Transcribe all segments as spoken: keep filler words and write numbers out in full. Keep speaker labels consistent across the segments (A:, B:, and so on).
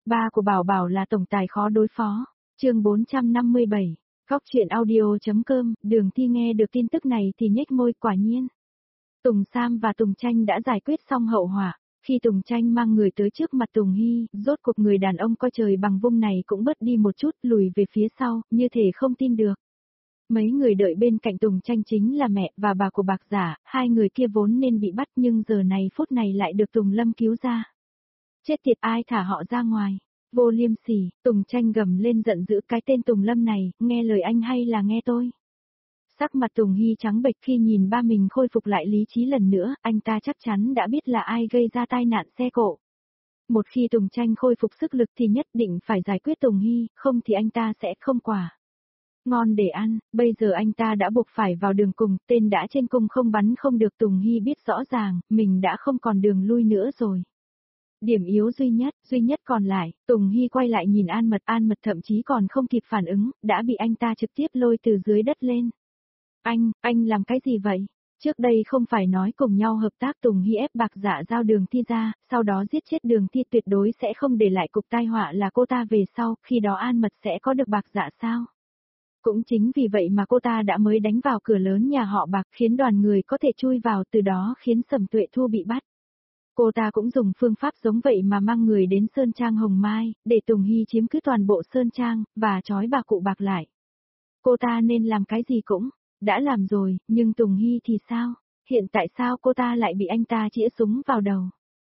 A: Ba của Bảo Bảo là tổng tài khó đối phó. Chương bốn trăm năm mươi bảy. Góc truyện audio.com, Đường Thi nghe được tin tức này thì nhếch môi, quả nhiên. Tùng Sam và Tùng Tranh đã giải quyết xong hậu họa. Khi Tùng Tranh mang người tới trước mặt Tùng Hy, rốt cuộc người đàn ông coi trời bằng vung này cũng bớt đi một chút, lùi về phía sau, như thể không tin được. Mấy người đợi bên cạnh Tùng Tranh chính là mẹ và bà của Bạc Giả, hai người kia vốn nên bị bắt nhưng giờ này phút này lại được Tùng Lâm cứu ra. Chết tiệt, ai thả họ ra ngoài? Vô liêm sỉ, Tùng Tranh gầm lên giận dữ, cái tên Tùng Lâm này, nghe lời anh hay là nghe tôi? Sắc mặt Tùng Hy trắng bệch khi nhìn ba mình khôi phục lại lý trí lần nữa, anh ta chắc chắn đã biết là ai gây ra tai nạn xe cộ. Một khi Tùng Tranh khôi phục sức lực thì nhất định phải giải quyết Tùng Hy, không thì anh ta sẽ không quả ngon để ăn. Bây giờ anh ta đã buộc phải vào đường cùng, tên đã trên cung không bắn không được. Tùng Hy biết rõ ràng, mình đã không còn đường lui nữa rồi. Điểm yếu duy nhất, duy nhất còn lại, Tùng Hy quay lại nhìn An Mật, An Mật thậm chí còn không kịp phản ứng, đã bị anh ta trực tiếp lôi từ dưới đất lên. Anh, anh làm cái gì vậy? Trước đây không phải nói cùng nhau hợp tác. Tùng Hy ép Bạc Dạ giao Đường Thi ra, sau đó giết chết Đường Thi, tuyệt đối sẽ không để lại cục tai họa là cô ta về sau, khi đó An Mật sẽ có được Bạc Dạ sao? Cũng chính vì vậy mà cô ta đã mới đánh vào cửa lớn nhà họ Bạc, khiến đoàn người có thể chui vào, từ đó khiến Sầm Tuệ Thu bị bắt. Cô ta cũng dùng phương pháp giống vậy mà mang người đến Sơn Trang Hồng Mai, để Tùng Hy chiếm cứ toàn bộ Sơn Trang, và trói bà cụ Bạc lại. Cô ta nên làm cái gì cũng đã làm rồi, nhưng Tùng Hy thì sao? Hiện tại sao cô ta lại bị anh ta chĩa súng vào đầu?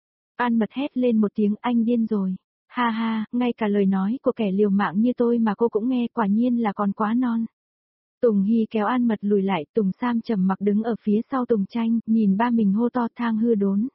A: An Mật hét lên một tiếng, anh điên rồi. Ha ha, ngay cả lời nói của kẻ liều mạng như tôi mà cô cũng nghe, quả nhiên là còn quá non. Tùng Hy kéo An Mật lùi lại, Tùng Sam trầm mặc đứng ở phía sau Tùng Tranh, nhìn ba mình hô to, thang hư đốn.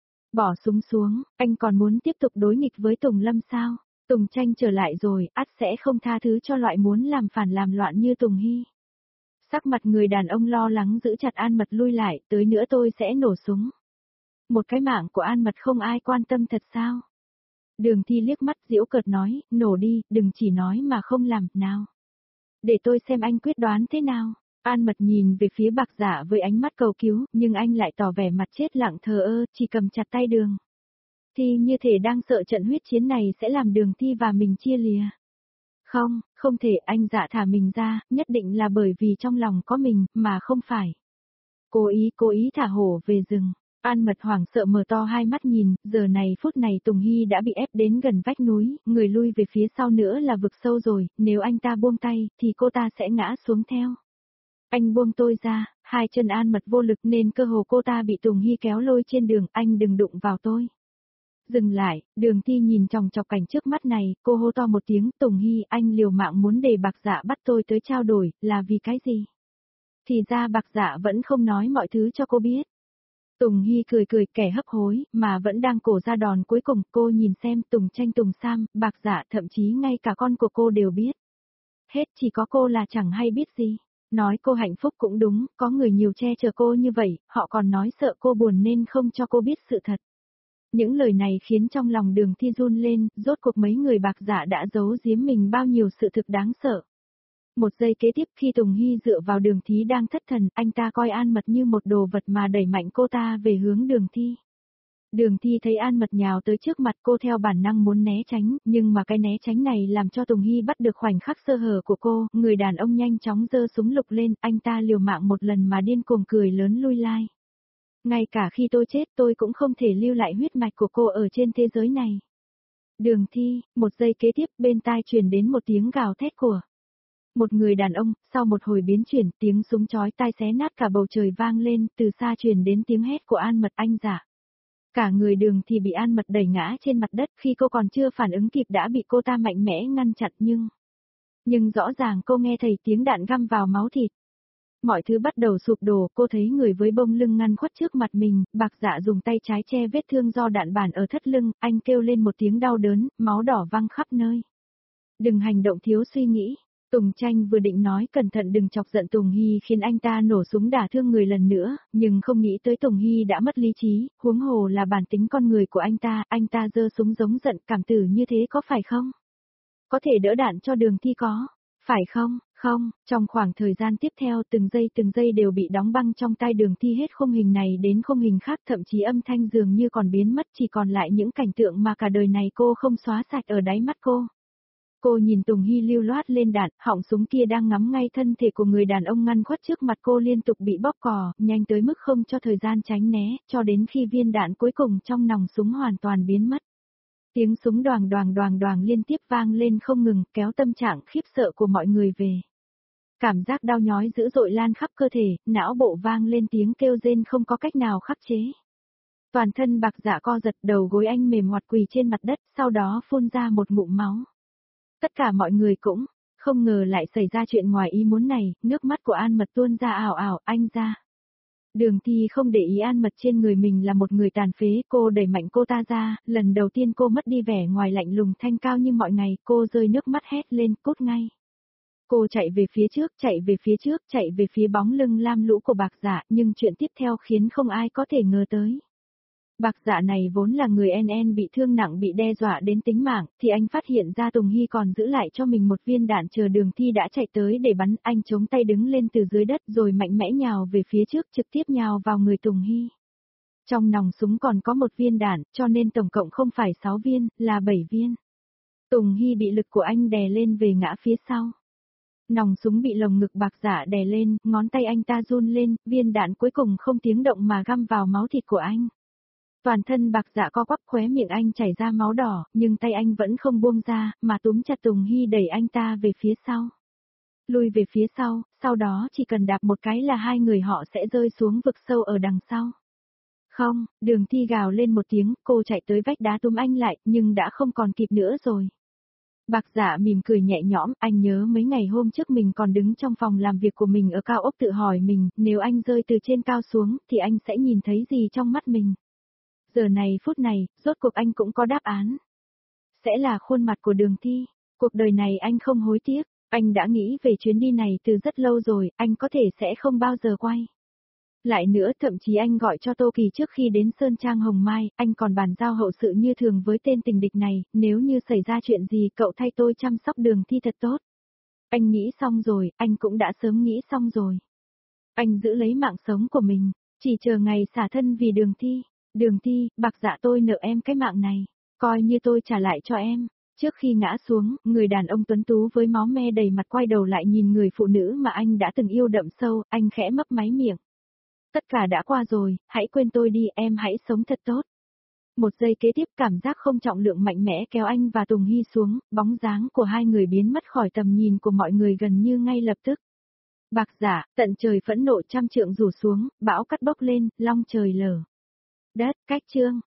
A: Bỏ súng xuống, anh còn muốn tiếp tục đối nghịch với Tùng Lâm sao? Tùng Tranh trở lại rồi, ắt sẽ không tha thứ cho loại muốn làm phản làm loạn như Tùng Hy. Sắc mặt người đàn ông lo lắng giữ chặt An Mật lui lại, tới nữa tôi sẽ nổ súng. Một cái mạng của An Mật không ai quan tâm thật sao? Đường Thi liếc mắt giễu cợt nói, nổ đi, đừng chỉ nói mà không làm, nào. Để tôi xem anh quyết đoán thế nào. An Mật nhìn về phía Bạc Dạ với ánh mắt cầu cứu, nhưng anh lại tỏ vẻ mặt chết lặng thờ ơ, chỉ cầm chặt tay Đường Thi như thể đang sợ trận huyết chiến này sẽ làm Đường Thi và mình chia lìa. Không, không thể, anh Dạ thả mình ra, nhất định là bởi vì trong lòng có mình, mà không phải cố ý, cố ý thả hổ về rừng. An Mật hoảng sợ mở to hai mắt nhìn, giờ này phút này Tùng Hy đã bị ép đến gần vách núi, người lui về phía sau nữa là vực sâu rồi, nếu anh ta buông tay, thì cô ta sẽ ngã xuống theo. Anh buông tôi ra, hai chân An Mật vô lực nên cơ hồ cô ta bị Tùng Hy kéo lôi trên đường, anh đừng đụng vào tôi. Dừng lại, Đường Thi nhìn chòng chọc cảnh trước mắt này, cô hô to một tiếng, Tùng Hy, anh liều mạng muốn để Bạc Dạ bắt tôi tới trao đổi, là vì cái gì? Thì ra Bạc Dạ vẫn không nói mọi thứ cho cô biết. Tùng Hy cười cười, kẻ hấp hối, mà vẫn đang cổ ra đòn cuối cùng. Cô nhìn xem, Tùng Tranh, Tùng Sam, Bạc Dạ, thậm chí ngay cả con của cô đều biết. Hết chỉ có cô là chẳng hay biết gì. Nói cô hạnh phúc cũng đúng, có người nhiều che chở cô như vậy, họ còn nói sợ cô buồn nên không cho cô biết sự thật. Những lời này khiến trong lòng Đường Thi run lên, rốt cuộc mấy người Bạc Dạ đã giấu giếm mình bao nhiêu sự thực đáng sợ. Một giây kế tiếp khi Tùng Hy dựa vào Đường Thi đang thất thần, anh ta coi An Mật như một đồ vật mà đẩy mạnh cô ta về hướng Đường Thi. Đường Thi thấy An Mật nhào tới trước mặt cô theo bản năng muốn né tránh, nhưng mà cái né tránh này làm cho Tùng Hy bắt được khoảnh khắc sơ hở của cô, người đàn ông nhanh chóng giơ súng lục lên, anh ta liều mạng một lần mà điên cuồng cười lớn lui lai. Ngay cả khi tôi chết tôi cũng không thể lưu lại huyết mạch của cô ở trên thế giới này. Đường Thi, một giây kế tiếp bên tai truyền đến một tiếng gào thét của một người đàn ông, sau một hồi biến chuyển, tiếng súng chói tai xé nát cả bầu trời vang lên, từ xa truyền đến tiếng hét của An Mật, anh Dạ. Cả người Đường Thi bị An Mật đẩy ngã trên mặt đất, khi cô còn chưa phản ứng kịp đã bị cô ta mạnh mẽ ngăn chặn, nhưng... Nhưng rõ ràng cô nghe thấy tiếng đạn găm vào máu thịt. Mọi thứ bắt đầu sụp đổ, cô thấy người với bông lưng ngăn khuất trước mặt mình, Bạc Dạ dùng tay trái che vết thương do đạn bản ở thắt lưng, anh kêu lên một tiếng đau đớn, máu đỏ văng khắp nơi. Đừng hành động thiếu suy nghĩ. Tùng Tranh vừa định nói cẩn thận đừng chọc giận Tùng Hy khiến anh ta nổ súng đả thương người lần nữa, nhưng không nghĩ tới Tùng Hy đã mất lý trí, huống hồ là bản tính con người của anh ta, anh ta giơ súng giống giận, cảm tử như thế có phải không? Có thể đỡ đạn cho Đường Thi có Phải không, không, trong khoảng thời gian tiếp theo từng giây từng giây đều bị đóng băng trong tai Đường Thi hết khung hình này đến khung hình khác, thậm chí âm thanh dường như còn biến mất, chỉ còn lại những cảnh tượng mà cả đời này cô không xóa sạch ở đáy mắt cô. Cô nhìn Tùng Hy lưu loát lên đạn, họng súng kia đang ngắm ngay thân thể của người đàn ông ngăn khuất trước mặt cô liên tục bị bóp cò, nhanh tới mức không cho thời gian tránh né, cho đến khi viên đạn cuối cùng trong nòng súng hoàn toàn biến mất. Tiếng súng đoàng đoàng đoàng đoàng liên tiếp vang lên không ngừng, kéo tâm trạng khiếp sợ của mọi người về. Cảm giác đau nhói dữ dội lan khắp cơ thể, não bộ vang lên tiếng kêu rên không có cách nào khắc chế. Toàn thân Bạc Dạ co giật, đầu gối anh mềm ngoặt quỳ trên mặt đất, sau đó phun ra một ngụm máu. Tất cả mọi người cũng không ngờ lại xảy ra chuyện ngoài ý muốn này, nước mắt của An Mật tuôn ra ảo ảo, anh ra. Đường Thi không để ý An Mật trên người mình là một người tàn phế, cô đẩy mạnh cô ta ra, lần đầu tiên cô mất đi vẻ ngoài lạnh lùng thanh cao như mọi ngày, cô rơi nước mắt hét lên, cút ngay. Cô chạy về phía trước, chạy về phía trước, chạy về phía bóng lưng lam lũ của Bạc Dạ, nhưng chuyện tiếp theo khiến không ai có thể ngờ tới. Bạc Dạ này vốn là người en en bị thương nặng bị đe dọa đến tính mạng, thì anh phát hiện ra Tùng Hy còn giữ lại cho mình một viên đạn chờ Đường Thi đã chạy tới để bắn, anh chống tay đứng lên từ dưới đất rồi mạnh mẽ nhào về phía trước trực tiếp nhào vào người Tùng Hy. Trong nòng súng còn có một viên đạn, cho nên tổng cộng không phải sáu viên, là bảy viên. Tùng Hy bị lực của anh đè lên về ngã phía sau. Nòng súng bị lồng ngực Bạc Dạ đè lên, ngón tay anh ta run lên, viên đạn cuối cùng không tiếng động mà găm vào máu thịt của anh. Toàn thân Bạc Dạ co quắp, khóe miệng anh chảy ra máu đỏ, nhưng tay anh vẫn không buông ra, mà túm chặt Tùng Hy đẩy anh ta về phía sau. Lùi về phía sau, sau đó chỉ cần đạp một cái là hai người họ sẽ rơi xuống vực sâu ở đằng sau. Không, Đường Thi gào lên một tiếng, cô chạy tới vách đá túm anh lại, nhưng đã không còn kịp nữa rồi. Bạc Dạ mỉm cười nhẹ nhõm, anh nhớ mấy ngày hôm trước mình còn đứng trong phòng làm việc của mình ở cao ốc tự hỏi mình, nếu anh rơi từ trên cao xuống, thì anh sẽ nhìn thấy gì trong mắt mình. Giờ này phút này, rốt cuộc anh cũng có đáp án. Sẽ là khuôn mặt của Đường Thi. Cuộc đời này anh không hối tiếc, anh đã nghĩ về chuyến đi này từ rất lâu rồi, anh có thể sẽ không bao giờ quay. Lại nữa, thậm chí anh gọi cho Tô Kỳ trước khi đến Sơn Trang Hồng Mai, anh còn bàn giao hậu sự như thường với tên tình địch này, nếu như xảy ra chuyện gì cậu thay tôi chăm sóc Đường Thi thật tốt. Anh nghĩ xong rồi, anh cũng đã sớm nghĩ xong rồi. Anh giữ lấy mạng sống của mình, chỉ chờ ngày xả thân vì Đường Thi. Đường Thi, Bạc Dạ tôi nợ em cái mạng này, coi như tôi trả lại cho em. Trước khi ngã xuống, người đàn ông tuấn tú với máu me đầy mặt quay đầu lại nhìn người phụ nữ mà anh đã từng yêu đậm sâu, anh khẽ mấp máy miệng. Tất cả đã qua rồi, hãy quên tôi đi, em hãy sống thật tốt. Một giây kế tiếp cảm giác không trọng lượng mạnh mẽ kéo anh và Tùng Hy xuống, bóng dáng của hai người biến mất khỏi tầm nhìn của mọi người gần như ngay lập tức. Bạc Dạ, tận trời phẫn nộ trăm trượng rủ xuống, bão cắt bốc lên, long trời lở. Đất, cách chương.